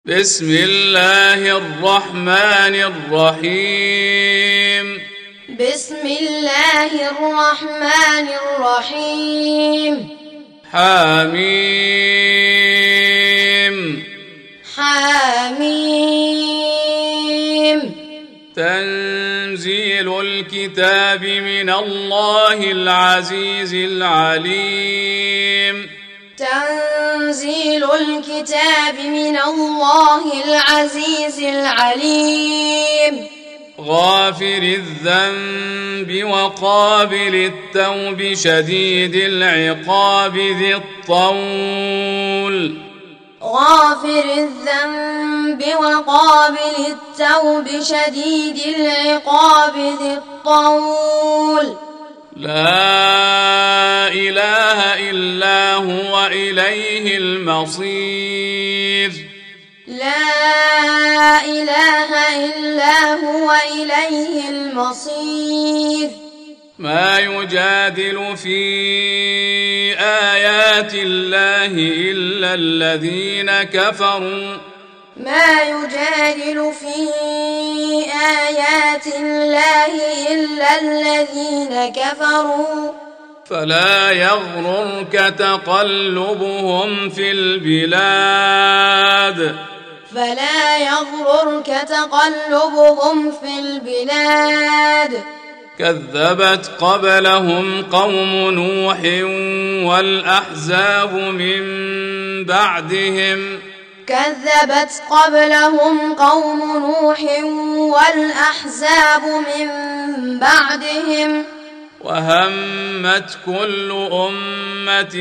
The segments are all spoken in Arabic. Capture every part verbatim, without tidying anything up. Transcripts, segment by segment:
بسم الله الرحمن الرحيم بسم الله الرحمن الرحيم حميم حميم تنزيل الكتاب من الله العزيز العليم تنزيل الكتاب من الله العزيز العليم غافر الذنب وقابل التوب شديد العقاب ذي الطول غافر الذنب وقابل التوب شديد العقاب ذي الطول لا إله إلا هو إليه المصير لا إله إلا هو إليه المصير ما يجادل في آيات الله إلا الذين كفروا ما يجادل في آيات الله إلا الذين كفروا فلا يغررك تقلبهم في البلاد فلا يغررك تقلبهم في البلاد كذبت قبلهم قوم نوح والأحزاب من بعدهم كذبت قبلهم قوم نوح والأحزاب من بعدهم وهمت كل أمة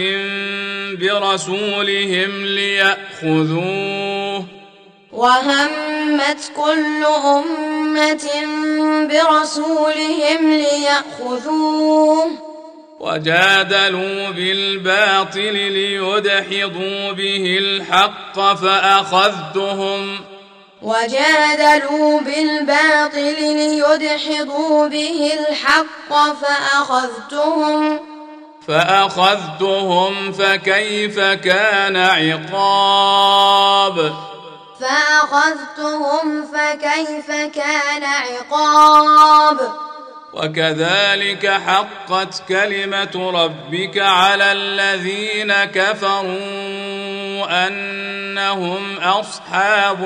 برسولهم ليأخذوه وهمت كل أمة برسولهم ليأخذوه وجادلوا بالباطل ليدحضوا به الحق فأخذتهم وجادلوا بالباطل ليدحضوا به الحق فأخذتهم فأخذتهم فكيف كان عقاب فأخذتهم فكيف كان عقاب وكذلك حقت كلمة ربك على الذين كفروا أنهم أصحاب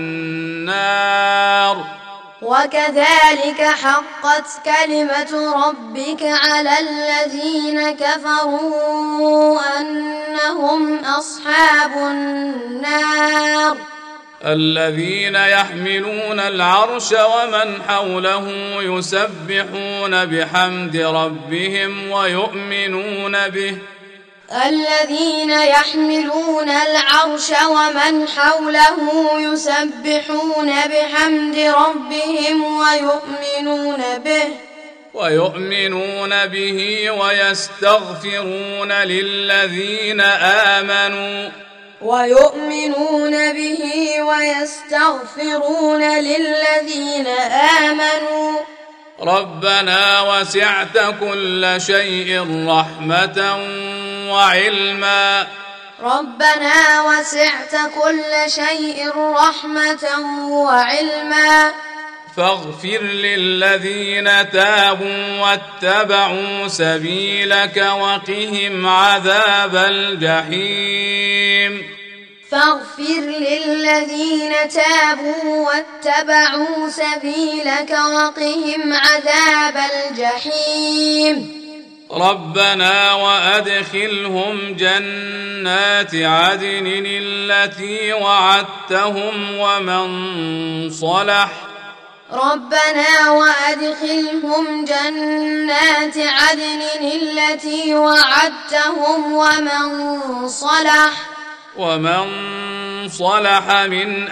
النار وكذلك حقت كلمة ربك على الذين كفروا أنهم أصحاب النار الذين يحملون العرش ومن حوله يسبحون بحمد ربهم ويؤمنون به الذين يحملون العرش ومن حوله يسبحون بحمد ربهم ويؤمنون به ويؤمنون به ويستغفرون للذين آمنوا ويؤمنون به ويستغفرون للذين آمنوا ربنا وسعت كل شيء رحمة وعلما ربنا وسعت كل شيء رحمة وعلما فاغفر للذين تابوا واتبعوا سبيلك وقهم عذاب الجحيم فاغفر للذين تابوا واتبعوا سبيلك وقهم عذاب الجحيم ربنا وأدخلهم جنات عدن التي وعدتهم ومن صلح ربنا وأدخلهم جنات عدن التي وعدتهم ومن صلح ومن صلح من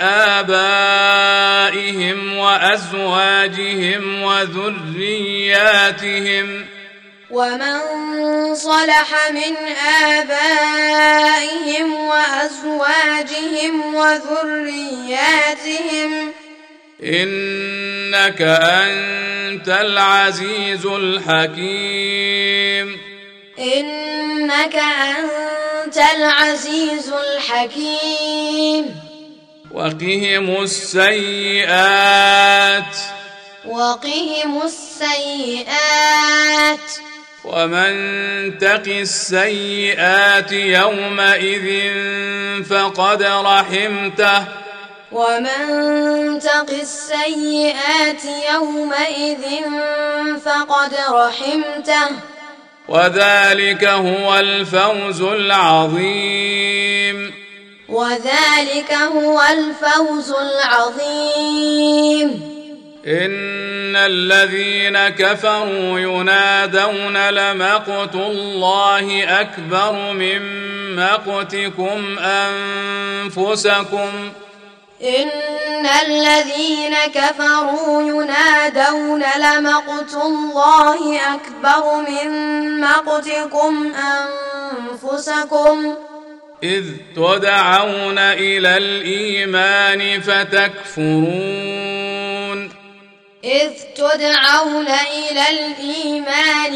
آبائهم وأزواجهم وذرياتهم ومن صلح من آبائهم وأزواجهم وذرياتهم إنك أنت العزيز الحكيم إنك أنت العزيز الحكيم وقهم السيئات وقهم السيئات ومن تق السيئات يومئذ فقد رحمته ومن تق السيئات يومئذ فقد رحمته وذلك هو الفوز العظيم وذلك هو الفوز العظيم إن الذين كفروا ينادون لمقت الله أكبر من مقتكم أنفسكم إن الذين كفروا ينادون لمقت الله أكبر من مقتكم أنفسكم إذ تدعون إلى الإيمان فتكفرون إذ تدعون إلى الإيمان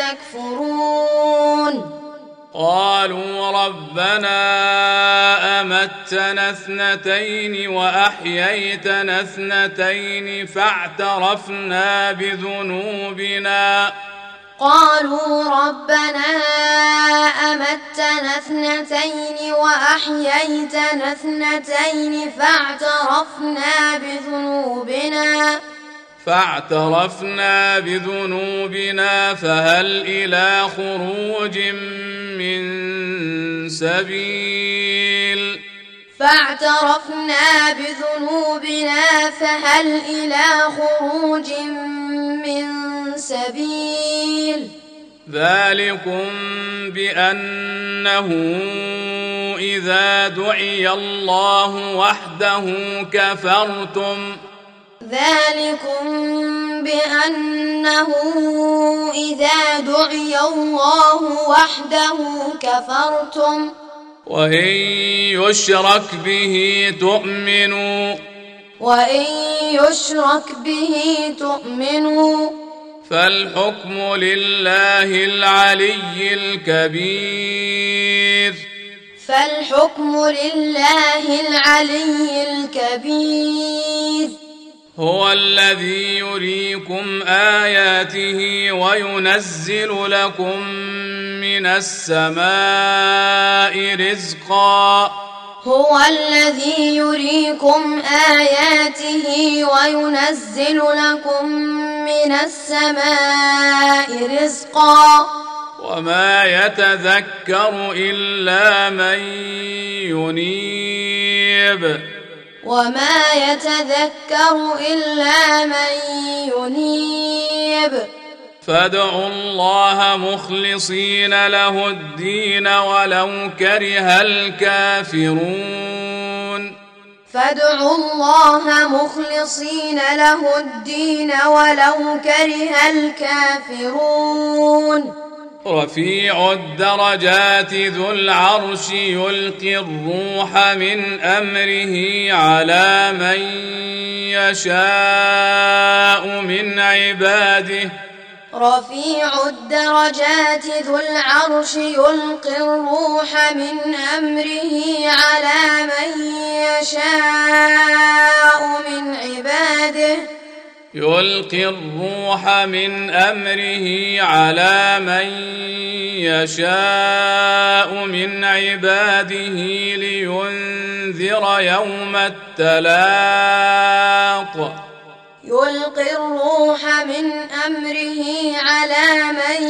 فتكفرون قالوا ربنا أمتنا اثنتين وأحييتنا اثنتين فاعترفنا بذنوبنا قالوا ربنا أمتنا اثنتين وأحييتنا اثنتين فاعترفنا بذنوبنا فاعترفنا بذنوبنا فهل إلى خروج من سبيل فاعترفنا بذنوبنا فهل إلى خروج من سبيل ذلكم بأنه إذا دعي الله وحده كفرتم ذلكم بأنه إذا دعي الله وحده كفرتم وإن يشرك به تؤمنوا وإن يشرك به تؤمنوا فالحكم لله العلي الكبير فالحكم لله العلي الكبير هو الذي يريكم آياته وينزل لكم من السماء رزقا هو الذي يريكم آياته وينزل لكم من السماء رزقا وما يتذكر إلا من ينيب وما يتذكر إلا من ينيب فادعوا الله مخلصين له الدين ولو كره الكافرون فادعوا الله مخلصين له الدين ولو كره الكافرون رفيع الدرجات ذو العرش يلقي الروح من أمره على من يشاء من عباده رفيع الدرجات ذو العرش يلقي الروح من أمره على من يشاء من عباده يلقي الروح من أمره على من يشاء من عباده لينذر يوم التلاق يلقي الروح من أمره على من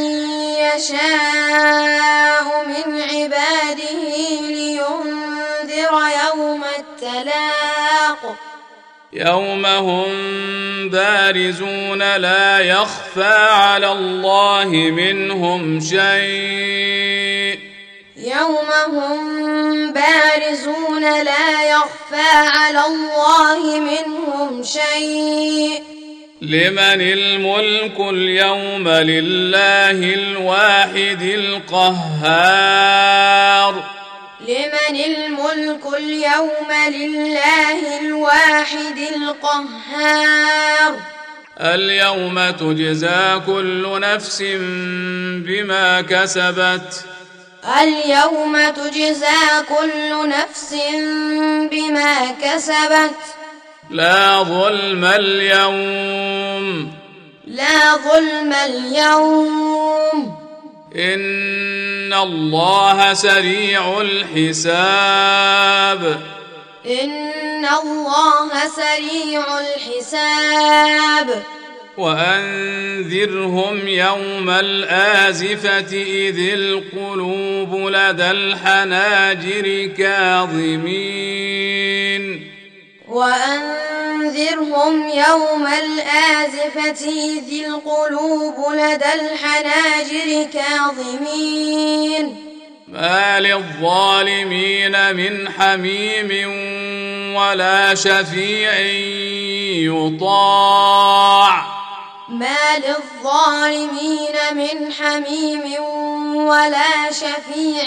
يشاء من عباده لينذر يوم التلاق يوم هم بارزون لا يخفى على الله منهم شيء يوم هم بارزون لا يخفى على الله منهم شيء لمن الملك اليوم لله الواحد القهار لمن الملك اليوم لله الواحد القهار اليوم تجزى كل نفس بما كسبت اليوم تجزى كل نفس بما كسبت لا ظلم اليوم لا ظلم اليوم إن الله سريع الحساب إن الله سريع الحساب وأنذرهم يوم الآزفة إذ القلوب لدى الحناجر كاظمين وأنذرهم يوم الآزفة إذ القلوب لدى الحناجر كاظمين ما للظالمين من حميم ولا شفيع يطاع ما للظالمين من حميم ولا شفيع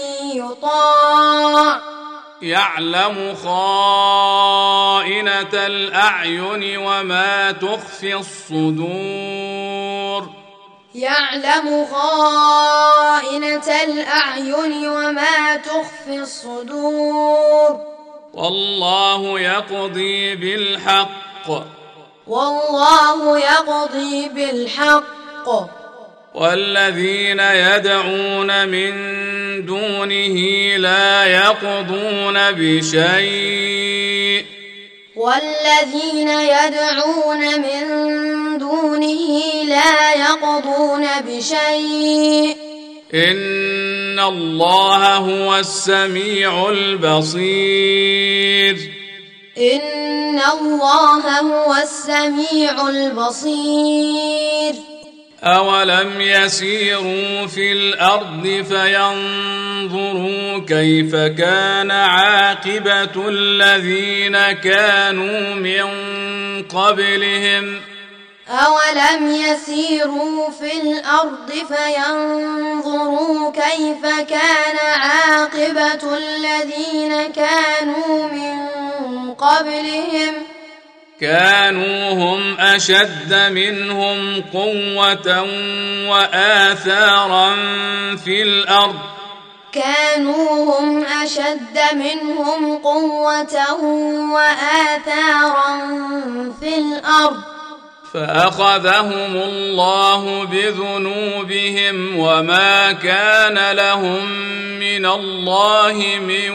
يطاع يعلم خائنة الأعين وما تخفي الصدور يعلم خائنة الأعين وما تخفي الصدور والله يقضي بالحق والله يقضي بالحق والذين يدعون من دونه لا يقضون بشيء والذين يدعون من دونه لا يقضون بشيء إن الله هو السميع البصير إن الله هو السميع البصير أولم يسيروا في الأرض فينظروا كيف كان عاقبة الذين كانوا من قبلهم أولم يسيروا في الأرض فينظروا كيف كان عاقبة الذين كانوا من قبلهم كانوا هم أشد منهم قوة وآثارا في الأرض كانوا هم أشد منهم قوة وآثارا في الأرض فأخذهم الله بذنوبهم وما كان لهم من الله من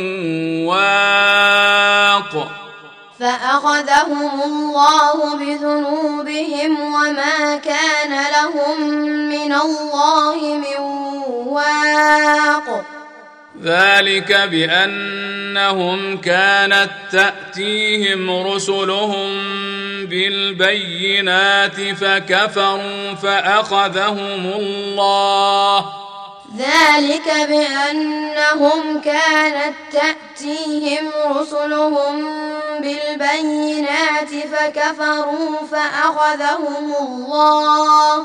واق فأخذهم الله بذنوبهم وما كان لهم من الله من واق ذلك بأنهم كانت تأتيهم رسلهم بالبينات فكفروا فأخذهم الله ذلك بأنهم كانت تأتيهم رسلهم بالبينات فكفروا فأخذهم الله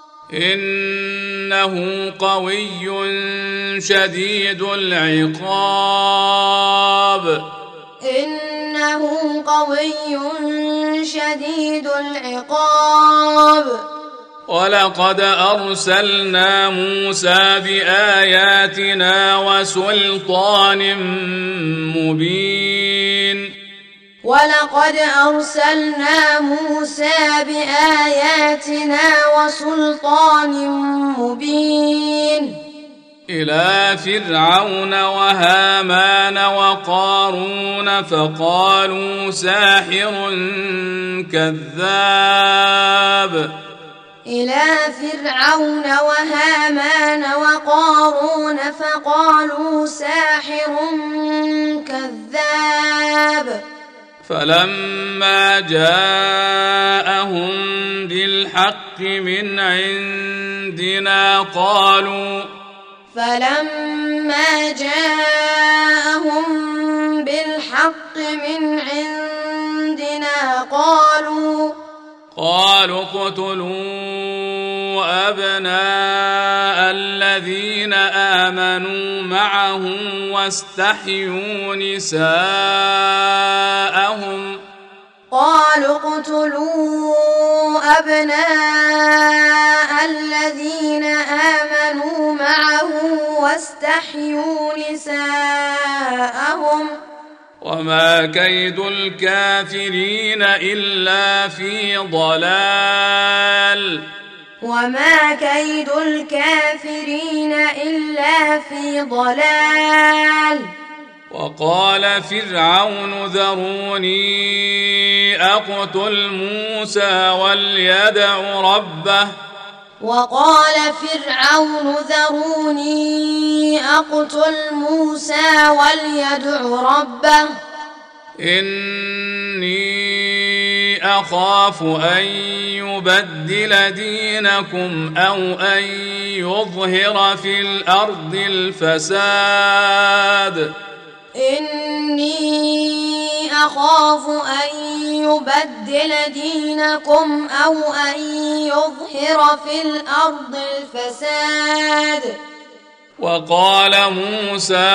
إنه قوي شديد العقاب إنه قوي شديد العقاب ولقد أرسلنا موسى بآياتنا وسلطان مبين ولقد أرسلنا موسى بآياتنا وسلطان مبين إلى فرعون وهامان وقارون فقالوا ساحر كذاب إلى فرعون وهامان وقارون فقالوا ساحر كذاب فلما جاءهم بالحق من عندنا قالوا فلما جاءهم بالحق من عندنا قالوا قالوا اقتلوا أبناء الذين آمنوا معه واستحيوا نساءهم قالوا اقتلوا أبناء الذين آمنوا معه واستحيوا نساءهم وما كيد الكافرين إلا في ضلال وما كيد الكافرين إلا في ضلال. وقال فرعون ذروني أقتل موسى وليدع ربه وقال فرعون ذروني أقتل موسى وليدع ربه إني أخاف أن يبدل دينكم أو أن يظهر في الأرض الفساد إني أخاف أن يبدل دينكم أو أن يظهر في الأرض الفساد. وقال موسى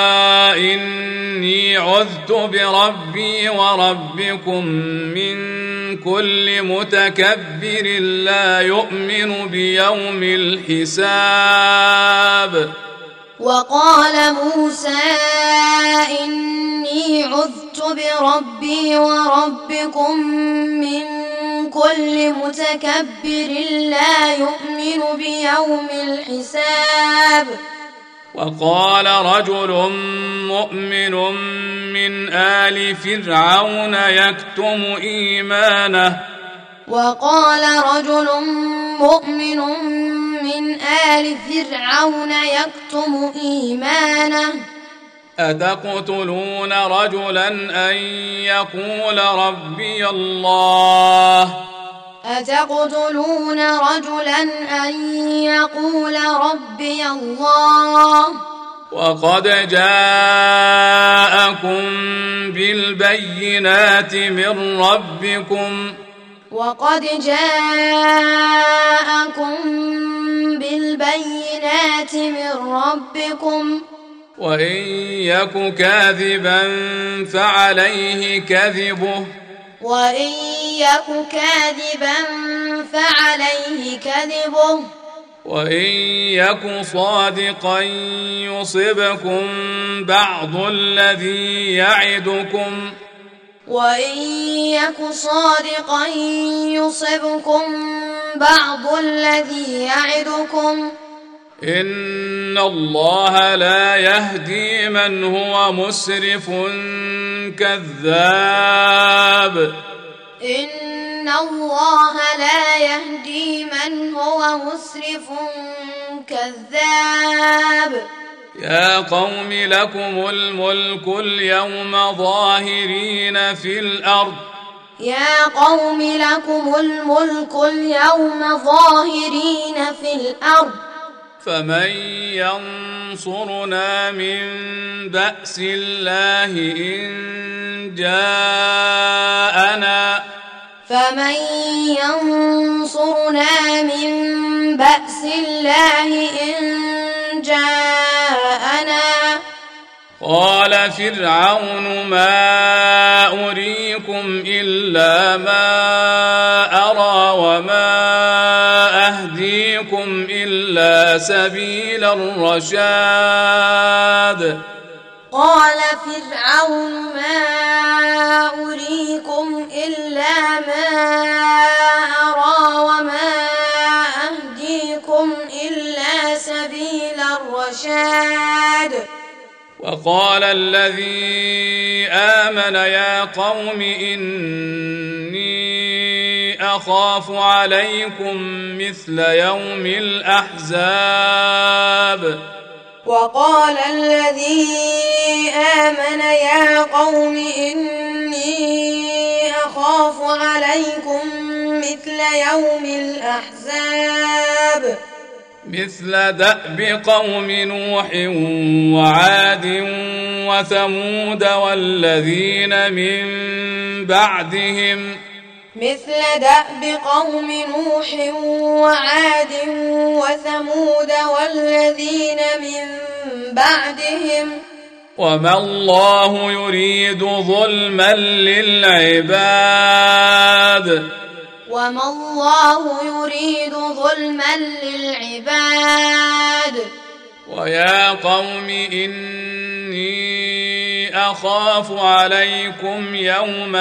إني عذت بربي وربكم من كل متكبر لا يؤمن بيوم الحساب. وقال موسى إني عذت بربي وربكم من كل متكبر لا يؤمن بيوم الحساب. وقال رجل مؤمن من آل فرعون يكتم إيمانه وقال رجل مؤمن من آل فرعون يكتم إيمانه أتقتلون رجلا أن يقول ربي الله أتقتلون رجلا أن يقول ربي الله وقد جاءكم بالبينات من ربكم وقد جاءكم بالبينات من ربكم وإن يك كاذبا فعليه كذبه وإن يك كاذبا فعليه كذبه وإن يك صادقا يصبكم بعض الذي يعدكم وإن يك صادقا يصبكم بعض الذي يعدكم إن الله لا يهدي من هو مسرف كذاب إن الله لا يهدي من هو مسرف كذاب. يا قوم لكم الملك اليوم ظاهرين في الأرض يا قوم لكم الملك اليوم ظاهرين في الأرض فمن ينصرنا من بأس الله إن جاءنا فمن ينصرنا من بأس الله إن جاءنا. قال فرعون ما أريكم إلا ما أرى وما أهديكم إلا سبيل الرشاد. قال فرعون ما أريكم إلا ما أرى وما أهديكم إلا سبيل الرشاد. وقال الذي آمن يا قوم إني أخاف عليكم مثل يوم الأحزاب. وقال الذي آمن يا قوم إني أخاف عليكم مثل يوم الأحزاب. مثل دأب قوم نوح وعاد وثمود والذين من بعدهم مثل دأب قوم نوح وعاد وثمود والذين من بعدهم وما الله يريد ظلما للعباد وما الله يريد ظلما للعباد ويا قوم إني أخاف عليكم يوم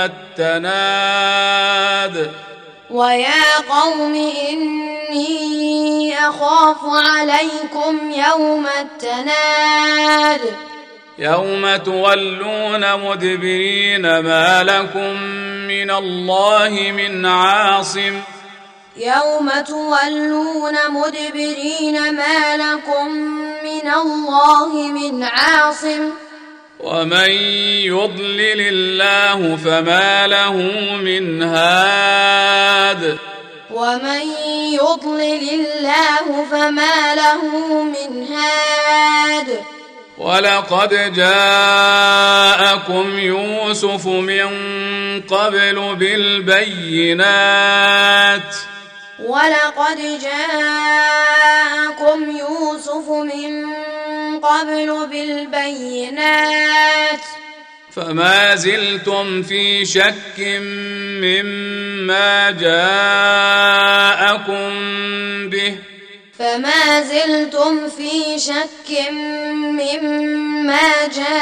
التناد ويا قوم إني أخاف عليكم يوم التناد يوم تولون مدبرين ما لكم من الله من عاصم يوم تولون مدبرين ما لكم من الله من عاصم ومن يضلل الله فما له من هاد ومن يضلل الله فما له من هاد ولقد جاءكم يوسف من قبل بالبينات ولقد جاءكم يوسف من قبل بالبينات فما زلتم في شك مما جاءكم به فما زلتم في شك مما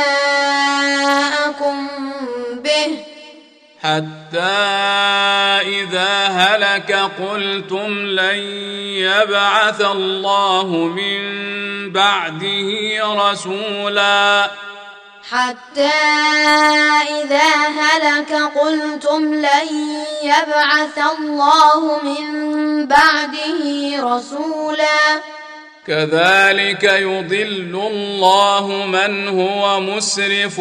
جاءكم به حتى إذا هلك قلتم لن يبعث الله من بعده رسولا حتى إذا هلك قلتم لن يبعث الله من بعده رسولا كذلك يضل الله من هو مسرف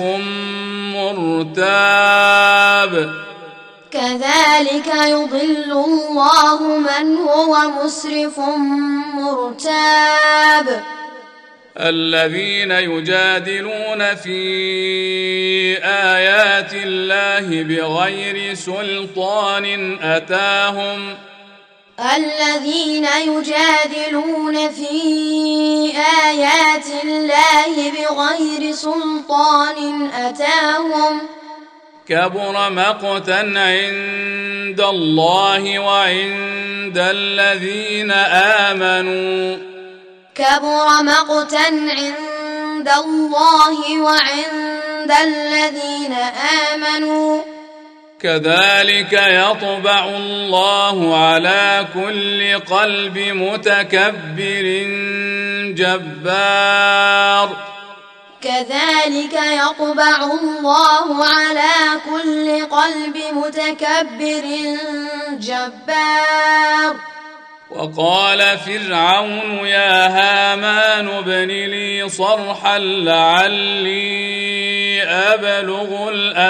مرتاب كذلك يضل الله من هو مسرف مرتاب الذين يجادلون في آيات الله بغير سلطان أتاهم الذين يجادلون في آيات الله بغير سلطان أتاهم كبر مقتا عند الله وعند الذين آمنوا كبر مقتا عند الله وعند الذين آمنوا كذلك يطبع الله على كل قلب متكبر جبار كذلك يطبع الله على كل قلب متكبر جبار وقال فرعون يا هامان ابن لي صرحا لعلي أبلغ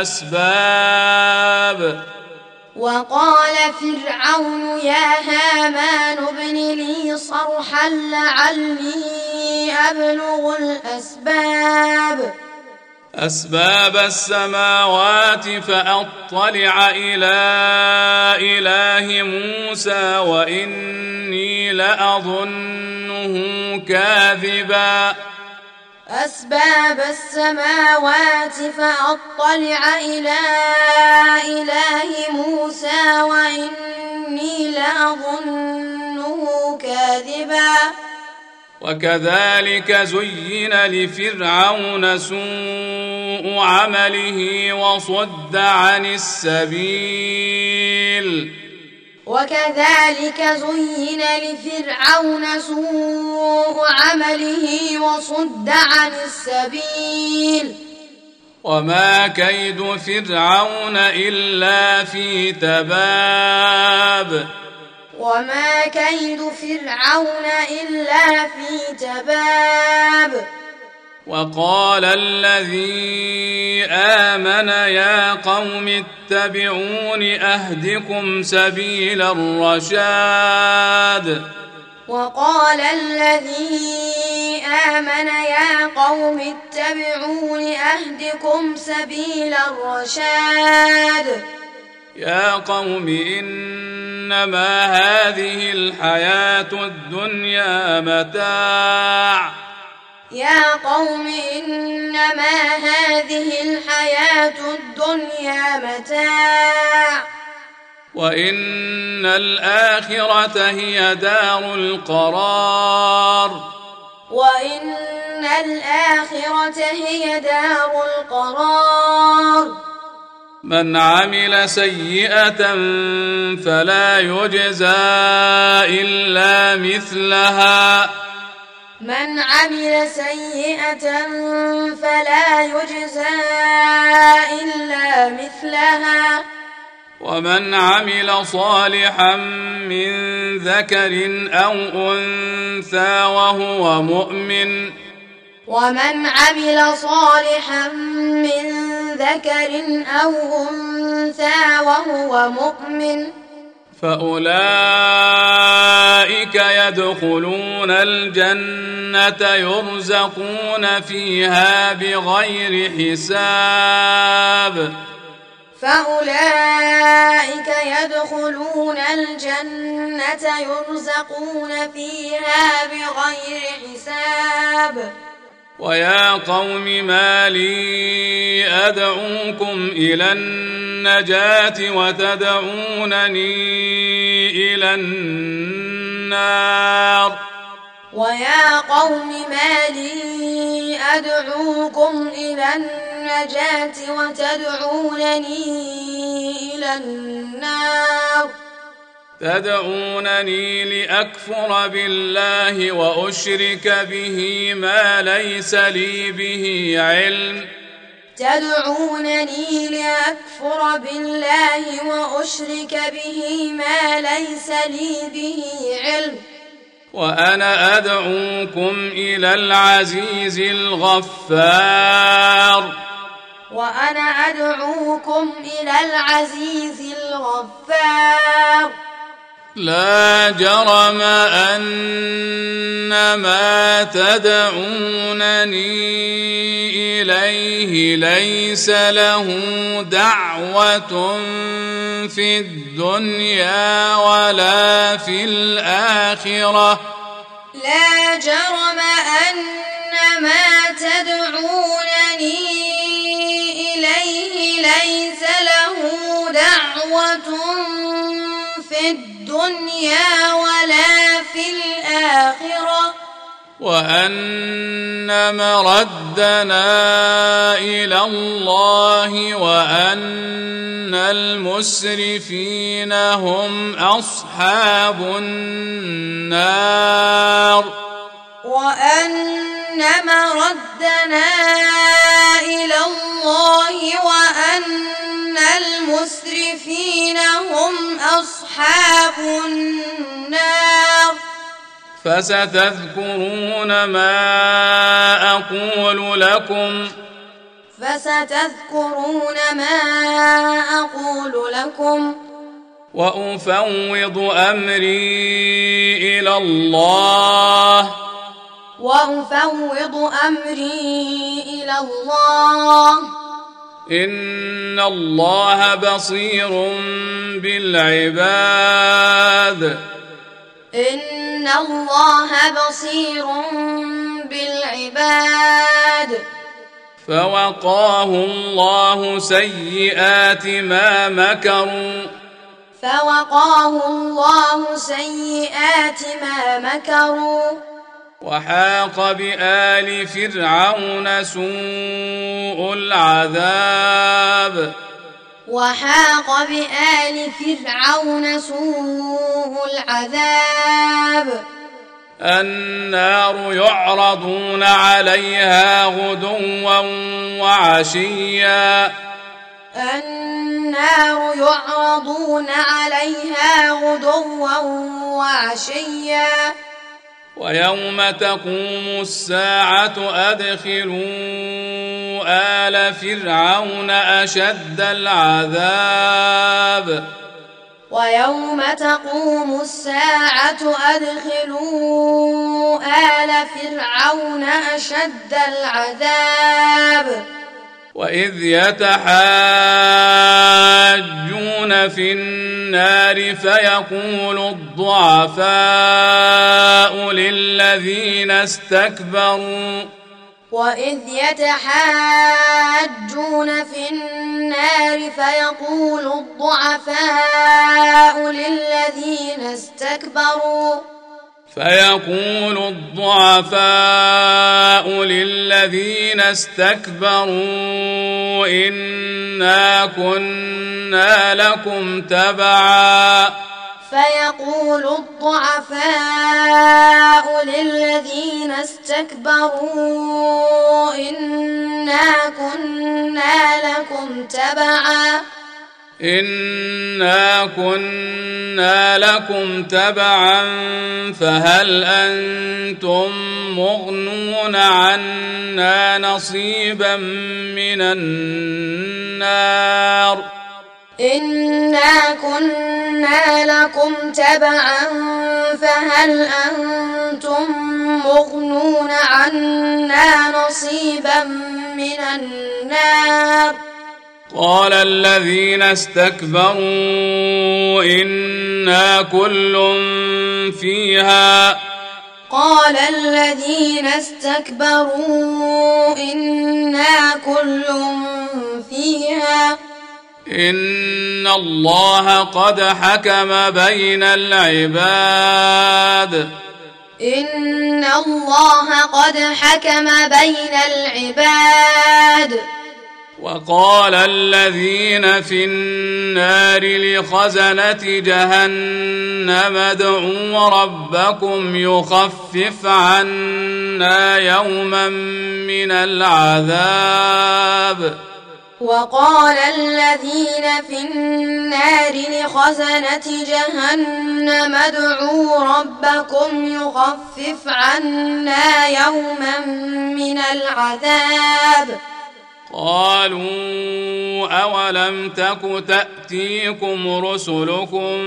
الأسباب وقال فرعون يا هامان ابن لي صرحا لعلي أبلغ الأسباب أسباب السماوات فأطلع إلى إله موسى وإني لأظنه كاذبا أسباب السماوات فأطلع إلى إله موسى وإني لأظنه كاذبا وكذلك زين لفرعون سوء عمله وصد عن السبيل وكذلك زين لفرعون سوء عمله وصد عن السبيل وما كيد فرعون إلا في تباب وما كيد فرعون إلا في تباب وقال الذي آمن يا قوم اتبعون أهدكم سبيل الرشاد وقال الذي آمن يا قوم اتبعون أهدكم سبيل الرشاد يا قوم إنما هذه الحياة الدنيا متاع يا قوم إنما هذه الحياة الدنيا متاع وإن الآخرة هي دار القرار وإن الآخرة هي دار القرار من عمل سيئة فلا يجزى إلا مثلها من عمل سيئة فلا يجزى إلا مثلها ومن عمل صالحا من ذكر أو أنثى وهو مؤمن ومن عمل صالحا من ذكر أو أنثى وهو مؤمن فأولئك يدخلون الجنة يرزقون فيها بغير حساب فأولئك يدخلون الجنة يرزقون فيها بغير حساب ويا قوم ما لي أدعوكم إلى النجاة وتدعونني إلى النار ويا قوم ما لي أدعوكم إلى النجاة وتدعونني إلى النار تدعونني لأكفر بالله وأشرك به ما ليس لي به علم تدعونني لأكفر بالله وأشرك به ما ليس لي به علم وأنا أدعوكم إلى العزيز الغفار وأنا أدعوكم إلى العزيز الغفار لا جرم أن ما تدعونني إليه ليس له دعوة في الدنيا ولا في الآخرة لا جرم أن ما تدعونني إليه ليس له دعوة في الدنيا ولا في الآخرة وأن مردنا إلى الله وأن المسرفين هم أصحاب النار وأن مردنا إلى الله وأن المسرفين هم أصحاب النار فستذكرون ما أقول لكم فستذكرون ما أقول لكم وأفوض أمري إلى الله وأفوض أمري إلى الله إن الله بصير بالعباد إن الله بصير بالعباد فوقاه الله سيئات ما مكروا فوقاه الله سيئات ما مكروا وحاق بآل فرعون سوء العذاب وحاق بآل فرعون سوء العذاب النار يعرضون عليها غدوا وعشيا النار يعرضون عليها غدوا وعشيا ويوم تقوم الساعة أدخلوا آل فرعون أشد العذاب ويوم تقوم الساعة أدخلوا آل فرعون أشد العذاب وإذ يتحاجون في النار فيقول الضعفاء للذين استكبروا وإذ يتحاجون في النار فيقول الضعفاء للذين استكبروا فيقول الضعفاء للذين استكبروا إنا كنا لكم تبعا فيقول الضعفاء للذين استكبروا إنا كنا لكم تبعا إنا كنا لكم تبعا فهل أنتم مغنون عنا نصيبا من النار إنا كنا لكم تبعا فهل أنتم مغنون عنا نصيبا من النار قال الذين استكبروا إنا كل فيها قال الذين استكبروا إنا كل فيها إن الله قد حكم بين العباد إن الله قد حكم بين العباد وقال الذين في النار لخزنة جهنم ادعوا ربكم يخفف عنا يوما من العذاب وقال الذين في النار لخزنة جهنم ادعوا ربكم يخفف عنا يوما من العذاب قالوا أولم تك تأتيكم رسلكم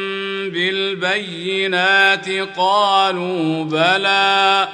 بالبينات قالوا بلى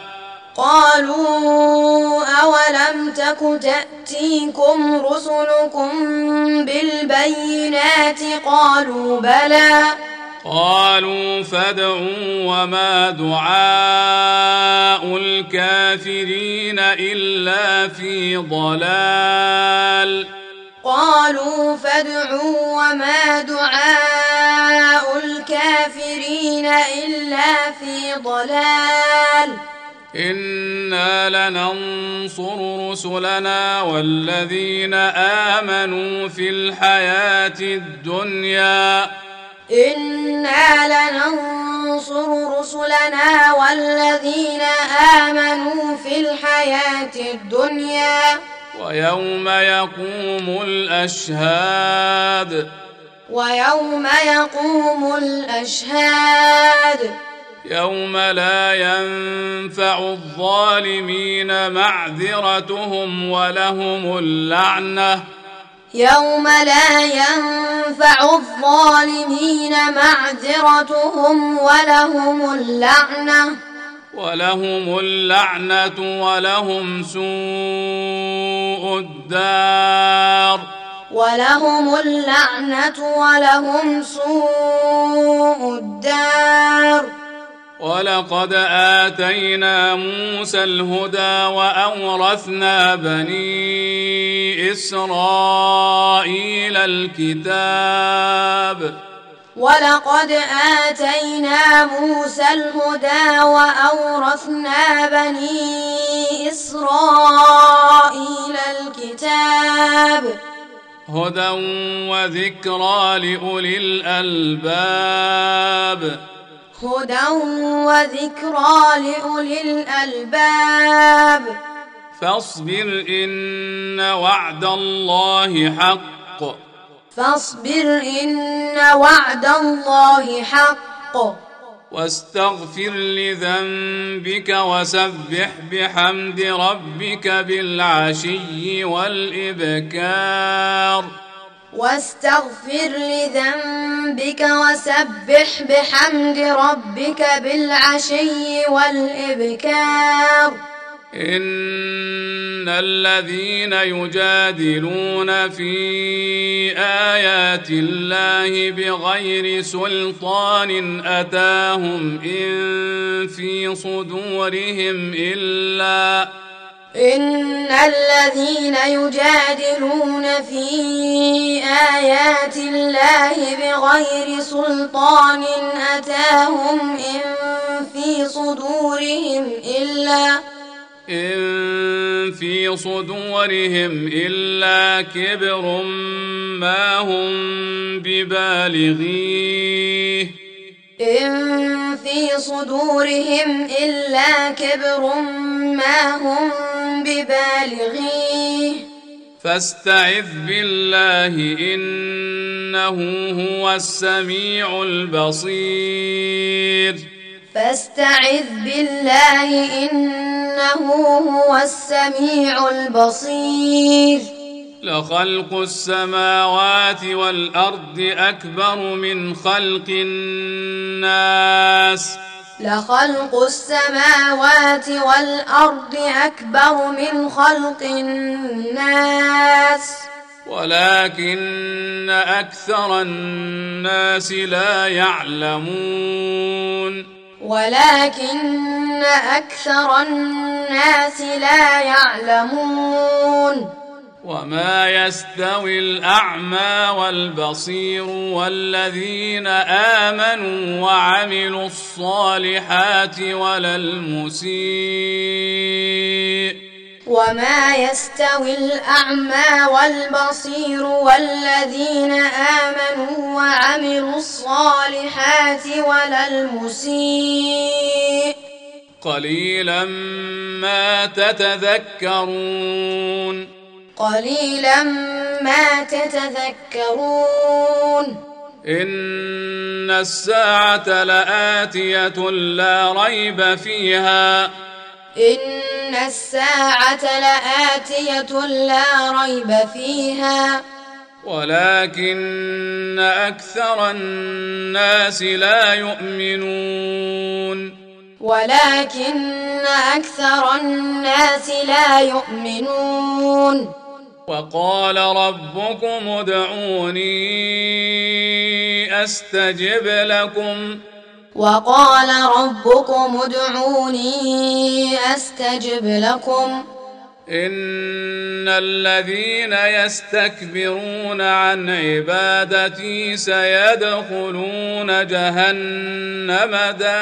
قالوا أولم تك تأتيكم رسلكم بالبينات قالوا بلى قالوا فادعوا وما دعاء الكافرين إلا في ضلال قالوا فادعوا وما دعاء الكافرين إلا في ضلال إنا لننصر رسلنا والذين آمنوا في الحياة الدنيا إنا لننصر رسلنا والذين آمنوا في الحياة الدنيا ويوم يقوم الأشهاد ويوم يقوم الأشهاد يوم لا ينفع الظالمين معذرتهم ولهم اللعنة يوم لا ينفع الظالمين معذرتهم ولهم اللعنة ولهم اللعنة ولهم سوء الدار ولهم اللعنة ولهم سوء الدار ولقد آتينا موسى الهدى وأورثنا بني إسرائيل الكتاب ولقد آتينا موسى الهدى وأورثنا بني إسرائيل الكتاب هدى وذكرى لأولي الألباب هدى وذكرى لأولي الألباب فاصبر إن وعد الله حق فاصبر إن وعد الله حق واستغفر لذنبك وسبح بحمد ربك بالعشي والإبكار واستغفر لذنبك وسبح بحمد ربك بالعشي والإبكار إن الذين يجادلون في آيات الله بغير سلطان أتاهم إن في صدورهم إلا إن الذين يجادلون في آيات الله بغير سلطان أتاهم إن في صدورهم إلا إن في صدورهم إلا كبر ما هم ببالغيه إن في صدورهم إلا كبر ما هم ببالغيه فاستعذ بالله إنه هو السميع البصير فاستعذ بالله إنه هو السميع البصير لخلق السماوات والأرض أكبر من خلق الناس لخلق السماوات والأرض أكبر من خلق الناس ولكن أكثر الناس لا يعلمون ولكن أكثر الناس لا يعلمون وما يستوي الأعمى والبصير والذين آمنوا وعملوا الصالحات ولا المسيء وما يستوي الأعمى والبصير والذين آمنوا وعملوا الصالحات ولا المسيء قليلا ما تتذكرون قليلا ما تتذكرون إن الساعة لآتية لا ريب فيها إن الساعة لآتية لا ريب فيها ولكن أكثر الناس لا يؤمنون ولكن أكثر الناس لا يؤمنون وقال ربكم ادعوني أستجب لكم وقال ربكم ادعوني أستجب لكم إن الذين يستكبرون عن عبادتي سيدخلون جهنم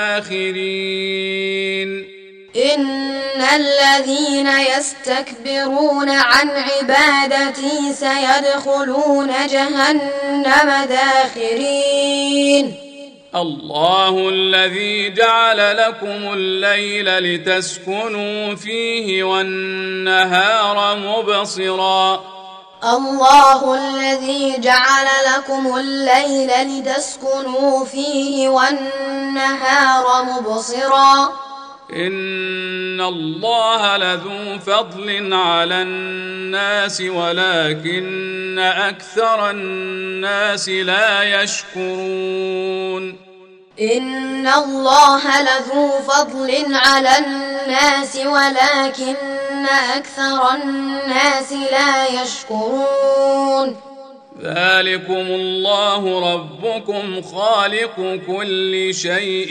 داخرين إن الذين يستكبرون عن عبادتي سيدخلون جهنم داخرين الله الذي جعل لكم الليل لتسكنوا فيه والنهار مبصرا الله الذي جعل لكم الليل لتسكنوا فيه والنهار مبصرا إن الله لذو فضل على الناس ولكن أكثر الناس لا يشكرون إن الله لذو فضل على الناس ولكن أكثر الناس لا يشكرون ذلكم الله ربكم خالق كل شيء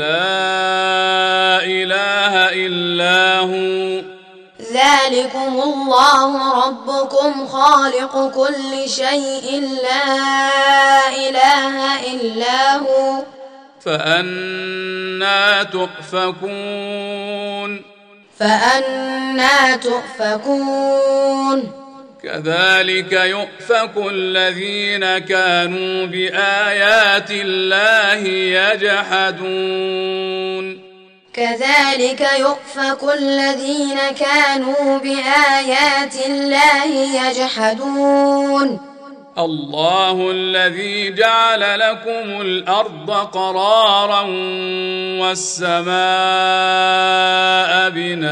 لا إله إلا هو ذلكم الله ربكم خالق كل شيء لا إله إلا هو فأنا تؤفكون فأنا تؤفكون كذلك يؤفك الذين كانوا بآيات الله يجحدون كذلك يؤفك الذين كانوا بآيات الله يجحدون الله الذي جعل لكم الأرض قرارا والسماء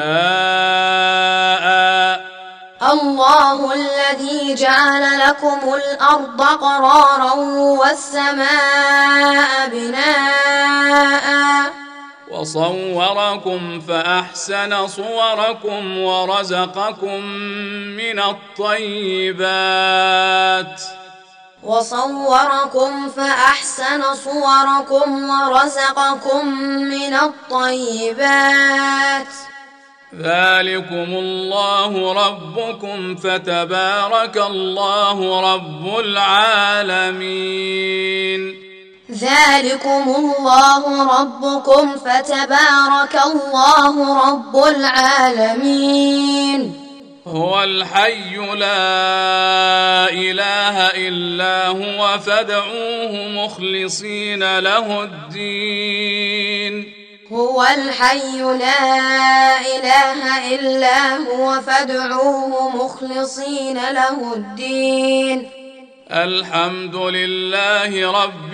بناء الله الذي جعل لكم الأرض قرارا والسماء بناء وصوركم فأحسن صوركم ورزقكم من الطيبات وصوركم فأحسن صوركم ورزقكم من الطيبات ذلكم الله ربكم فتبارك الله رب العالمين. ذلكم الله ربكم فتبارك الله رب العالمين. هو الحي لا إله إلا هو فادعوه مخلصين له الدين. هو الحي لا إله إلا هو فادعوه مخلصين له الدين. الحمد لله رب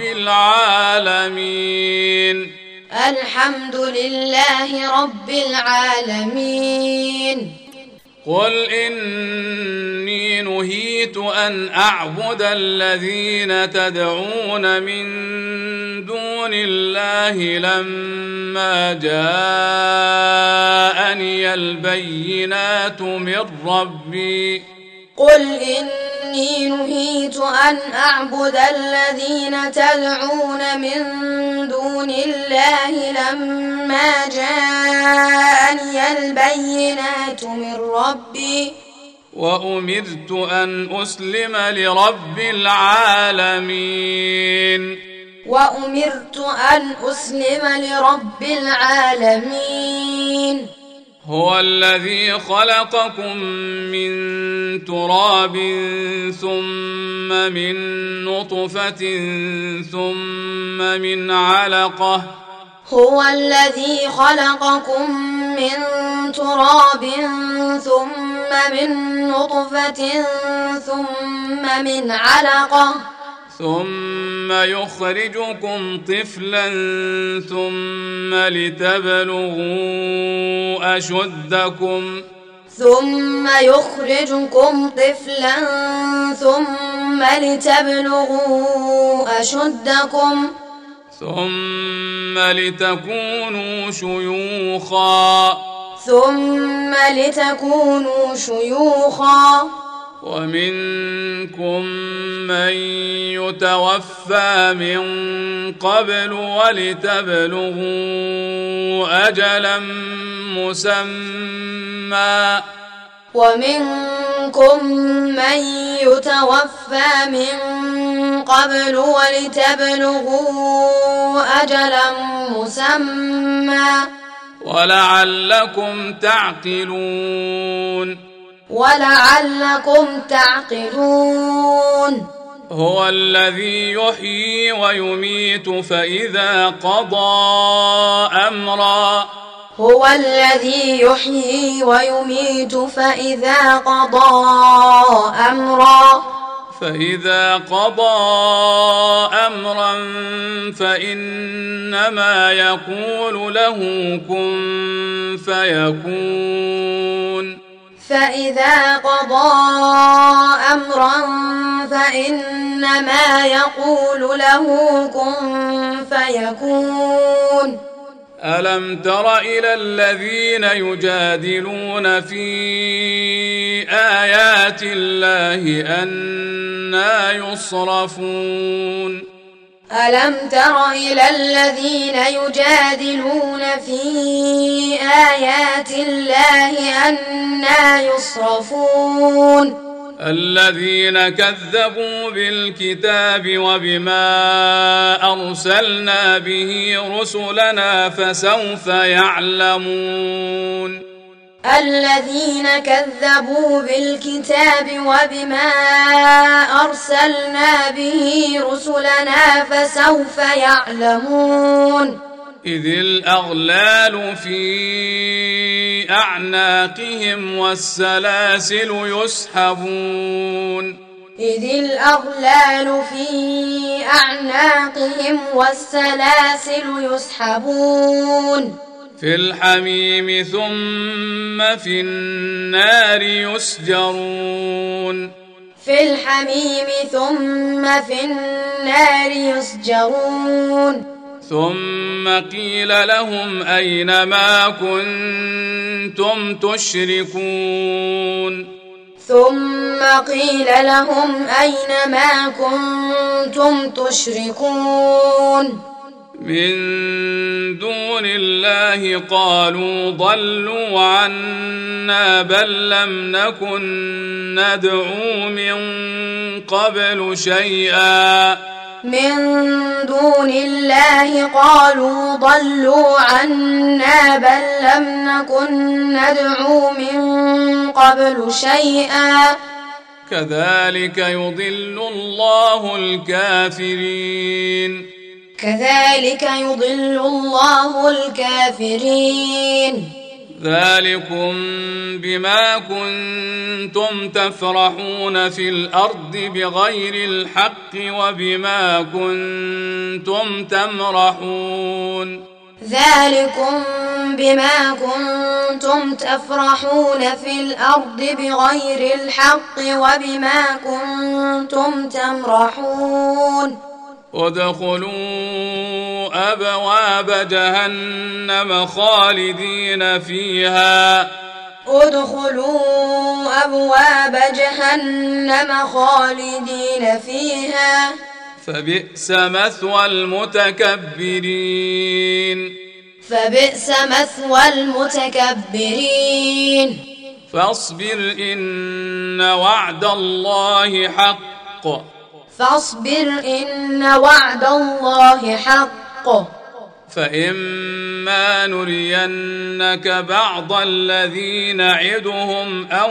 العالمين. الحمد لله رب العالمين. قل إني نهيت أن أعبد الذين تدعون من دون الله لما جاءني البينات من ربي. قل إني نهيت أن أعبد الذين تدعون من دون الله لما جاءني البينات من ربي وأمرت أن أسلم لرب العالمين. وأمرت أن أسلم لرب العالمين. هو الذي خلقكم من تراب ثم من نطفة ثم من علقة. هو الذي خلقكم من تراب ثم من نطفة ثم من علقة ثم يخرجكم طفلا ثم لتبلغوا أشدكم ثم يخرجكم طفلا ثم لتبلغوا أشدكم ثم لتكونوا شيوخا ثم لتكونوا شيوخا ومنكم من يتوفى من قبل ولتبلغوا أجلا مسمى ومنكم من يتوفى من قبل ولتبلغوا أجلا مسمى ولعلكم تعقلون ولعلكم تعقلون. هو الذي يحيي ويميت فإذا قضى أمرا هو الذي يحيي ويميت فإذا قضى أمرا فإذا قضى أمرا فإنما يقول له كن فيكون فإذا قضى أمرا فإنما يقول له كن فيكون. ألم تر إلى الذين يجادلون في آيات الله أنى يصرفون. ألم تر إلى الذين يجادلون في آيات الله أنى يصرفون. الذين كذبوا بالكتاب وبما أرسلنا به رسلنا فسوف يعلمون. الذين كذبوا بالكتاب وبما أرسلنا به رسلنا فسوف يعلمون. إذ الأغلال في أعناقهم والسلاسل يسحبون. إذ الأغلال في أعناقهم والسلاسل يسحبون. في الحميم ثم في النار يسجرون. في الحميم ثم في النار يسجرون. ثم قيل لهم أين ما كنتم تشركون. ثم قيل لهم أين ما كنتم تشركون. من دون الله قالوا ضلوا عنا بل لم نكن ندعو من قبل شيئا من دون الله قالوا ضلوا عنا بل لم نكن ندعو من قبل شيئا كذلك يضل الله الكافرين كذلك يضل الله الكافرين ذلكم بما كنتم تفرحون في الأرض بغير الحق وبما كنتم تمرحون ذلكم بما كنتم تفرحون في الأرض بغير الحق وبما كنتم تمرحون ادخلوا أبواب جهنم خالدين فيها ادخلوا أبواب جهنم خالدين فيها فبئس مثوى المتكبرين فبئس مثوى المتكبرين فاصبر إن وعد الله حق فاصبر إن وعد الله حق فإما نرينك بعض الذي نعدهم أو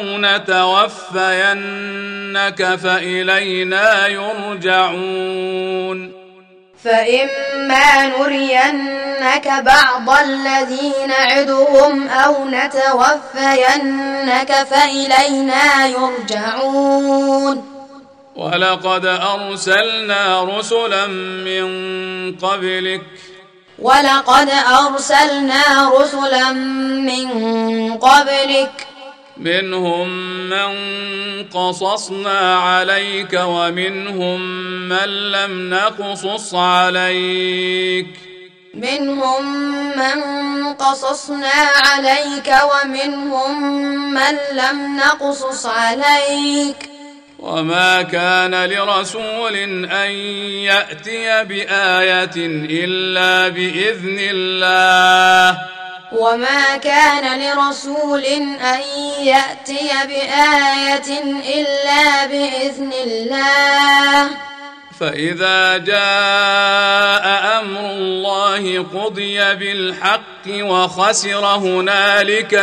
نتوفينك فإلينا يرجعون فإما نرينك بعض الذي نعدهم أو نتوفينك فإلينا يرجعون ولقد أرسلنا رسلا من قبلك ولقد أرسلنا رسلا من قبلك منهم من قصصنا عليك ومنهم من لم نقصص عليك منهم من قصصنا عليك ومنهم من لم نقصص عليك وما كان لرسول أن يأتي بآية إلا بإذن الله وما كان لرسول أن يأتي بآية إلا بإذن الله فإذا جاء أمر الله قضي بالحق وخسر هنالك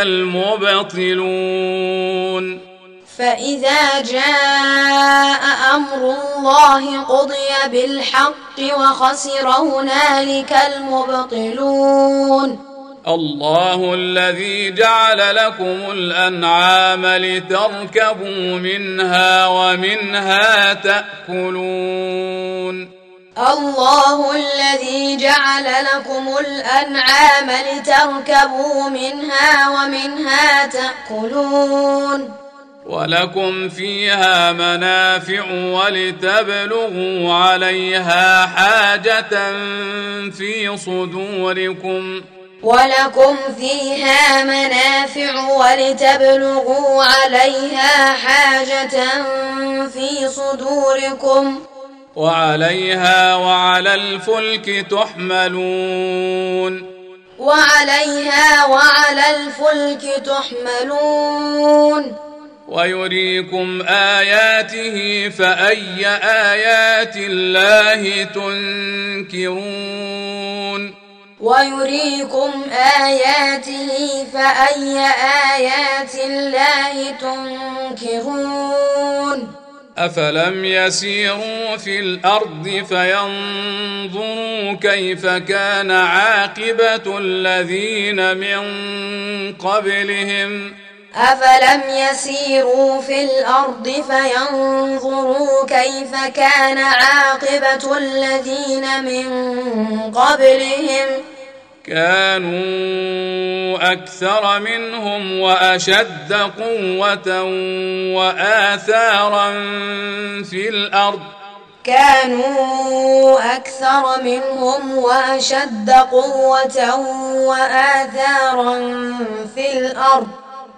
المبطلون فإذا جاء أمر الله قضي بالحق وخسر هنالك المبطلون الله الذي جعل لكم الأنعام لتركبوا منها ومنها تأكلون الله الذي جعل لكم الأنعام لتركبوا منها ومنها تأكلون ولكم فيها منافع ولتبلغوا عليها حاجة في صدوركم ولكم فيها منافع ولتبلغوا عليها حاجة في صدوركم وعليها وعلى الفلك تحملون وعليها وعلى الفلك تحملون ويريكم آياته فأي آيات الله تنكرون ويريكم آياته فأي آيات الله تنكرون أفلم يسيروا في الأرض فينظروا كيف كان عاقبة الذين من قبلهم أفلم يسيروا في الأرض فينظروا كيف كان عاقبة الذين من قبلهم كانوا أكثر منهم وأشد قوة وآثارا في الأرض كانوا أكثر منهم وأشد قوة وآثارا في الأرض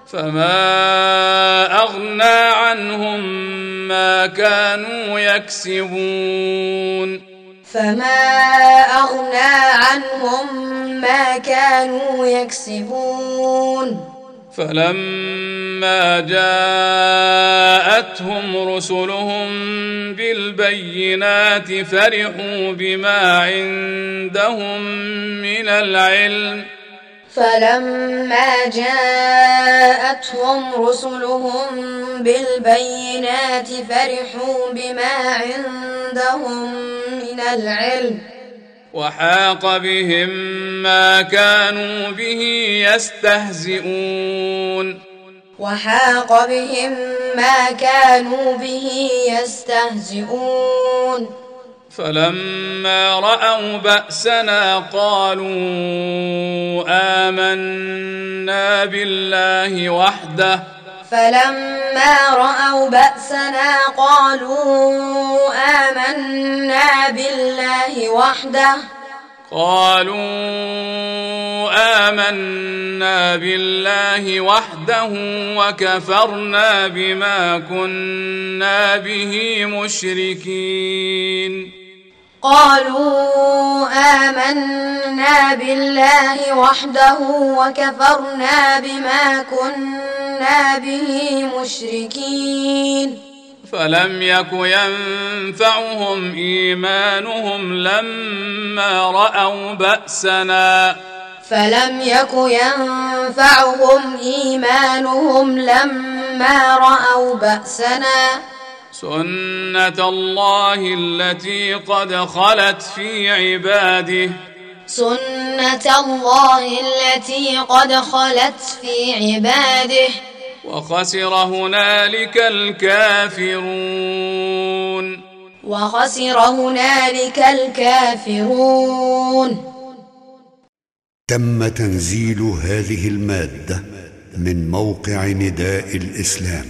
فما أغنى عنهم ما كانوا يكسبون فما أغنى عنهم ما كانوا يكسبون فلما جاءتهم رسلهم بالبينات فرحوا بما عندهم من العلم فلما جاءتهم رسلهم بالبينات فرحوا بما عندهم من العلم وحاق بهم ما كانوا به يستهزئون وحاق بهم ما كانوا به يستهزئون فلما رأوا بأسنا قالوا آمنا بالله وحده فلما رأوا بأسنا قالوا آمنا بالله وحده قالوا آمنا بالله وحده وكفرنا بما كنا به مشركين قالوا آمنا بالله وحده وكفرنا بما كنا به مشركين فلم يك ينفعهم إيمانهم لما رأوا بأسنا فلم يك ينفعهم إيمانهم لما رأوا بأسنا سنة الله التي قد خلت في عباده سنة الله التي قد خلت في عباده وخسر هنالك الكافرون وخسر هنالك الكافرون. تم تنزيل هذه المادة من موقع نداء الإسلام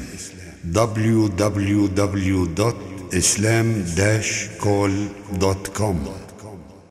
دبليو دبليو دبليو دوت إسلام داش كول دوت كوم.